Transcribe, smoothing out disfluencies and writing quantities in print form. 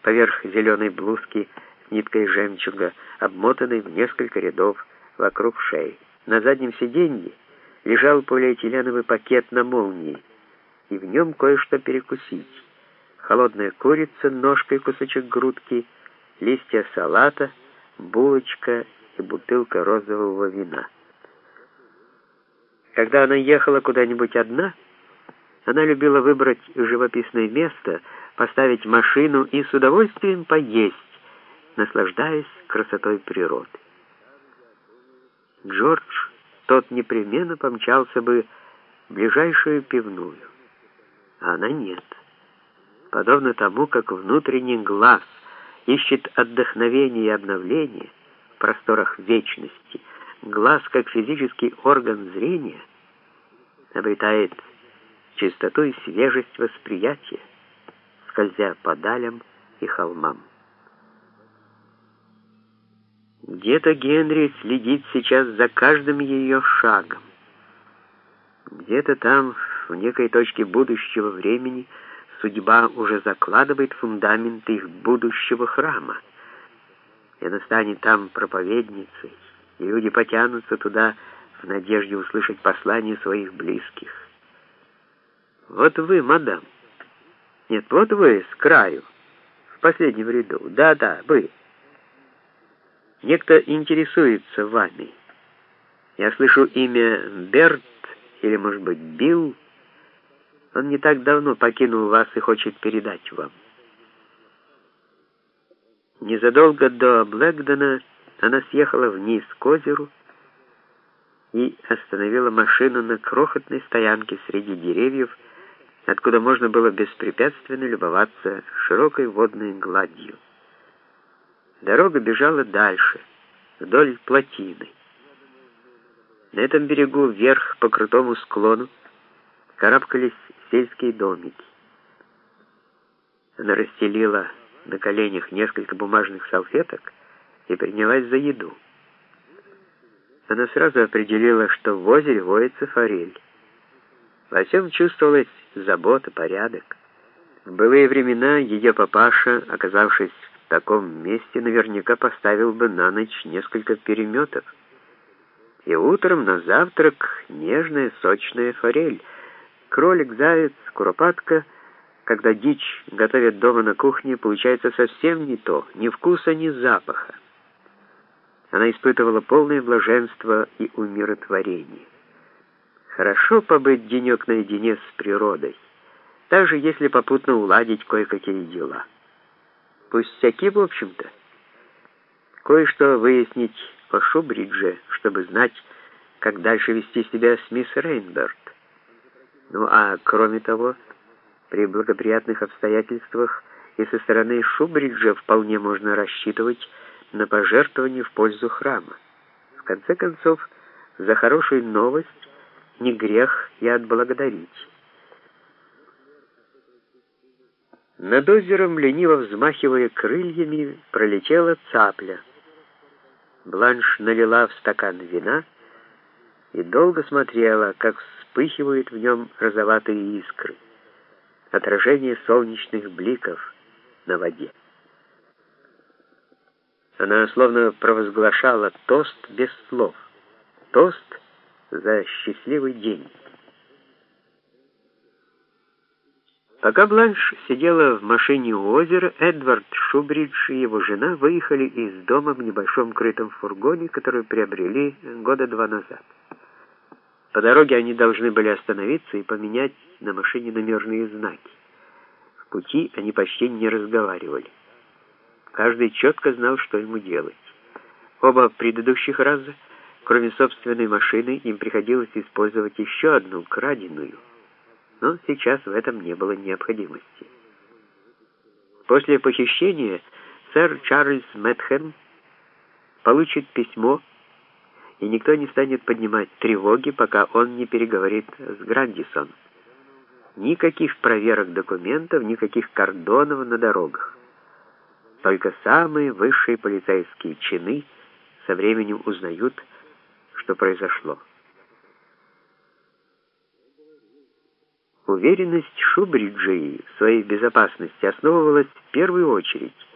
поверх зеленой блузки с ниткой жемчуга, обмотанной в несколько рядов вокруг шеи. На заднем сиденье лежал полиэтиленовый пакет на молнии, и в нем кое-что перекусить. Холодная курица, ножка и кусочек грудки, листья салата, булочка и бутылка розового вина. Когда она ехала куда-нибудь одна, она любила выбрать живописное место, поставить машину и с удовольствием поесть, наслаждаясь красотой природы. Джордж, тот непременно помчался бы в ближайшую пивную, а она нет. Подобно тому, как внутренний глаз ищет отдохновение и обновление в просторах вечности, глаз, как физический орган зрения, обретает чистоту и свежесть восприятия, скользя по далям и холмам. Где-то Генри следит сейчас за каждым ее шагом. Где-то там, в некой точке будущего времени, судьба уже закладывает фундамент их будущего храма. И она станет там проповедницей, и люди потянутся туда в надежде услышать послание своих близких. Вот вы, мадам. Нет, вот вы с краю, в последнем ряду. Да-да, вы. Некто интересуется вами. Я слышу имя Берт, или, может быть, Билл. Он не так давно покинул вас и хочет передать вам. Незадолго до Блэкдона она съехала вниз к озеру и остановила машину на крохотной стоянке среди деревьев, откуда можно было беспрепятственно любоваться широкой водной гладью. Дорога бежала дальше, вдоль плотины. На этом берегу вверх по крутому склону карабкались сельские домики. Она расстелила на коленях несколько бумажных салфеток и принялась за еду. Она сразу определила, что в озере водится форель. Во всем чувствовалась забота, порядок. В былые времена ее папаша, оказавшись в таком месте, наверняка поставил бы на ночь несколько переметов. И утром на завтрак нежная сочная форель. Кролик, заяц, куропатка. Когда дичь готовят дома на кухне, получается совсем не то, ни вкуса, ни запаха. Она испытывала полное блаженство и умиротворение. Хорошо побыть денек наедине с природой, даже если попутно уладить кое-какие дела. Пустяки, в общем-то. Кое-что выяснить о Шубридже, чтобы знать, как дальше вести себя с мисс Рейнберт. Ну а кроме того, при благоприятных обстоятельствах и со стороны Шубриджа вполне можно рассчитывать на пожертвование в пользу храма. В конце концов, за хорошую новость не грех и отблагодарить. Над озером, лениво взмахивая крыльями, пролетела цапля. Бланш налила в стакан вина и долго смотрела, как вспыхивают в нем розоватые искры, отражение солнечных бликов на воде. Она словно провозглашала тост без слов. Тост за счастливый день. Пока Бланш сидела в машине у озера, Эдвард Шубридж и его жена выехали из дома в небольшом крытом фургоне, который приобрели года 2 назад. По дороге они должны были остановиться и поменять на машине номерные знаки. В пути они почти не разговаривали. Каждый четко знал, что ему делать. Оба предыдущих раза, кроме собственной машины, им приходилось использовать еще одну, краденую. Но сейчас в этом не было необходимости. После похищения сэр Чарльз Мэтхэм получит письмо, и никто не станет поднимать тревоги, пока он не переговорит с Грандисон. Никаких проверок документов, никаких кордонов на дорогах. Только самые высшие полицейские чины со временем узнают, что произошло. Уверенность Шубриджи в своей безопасности основывалась в первую очередь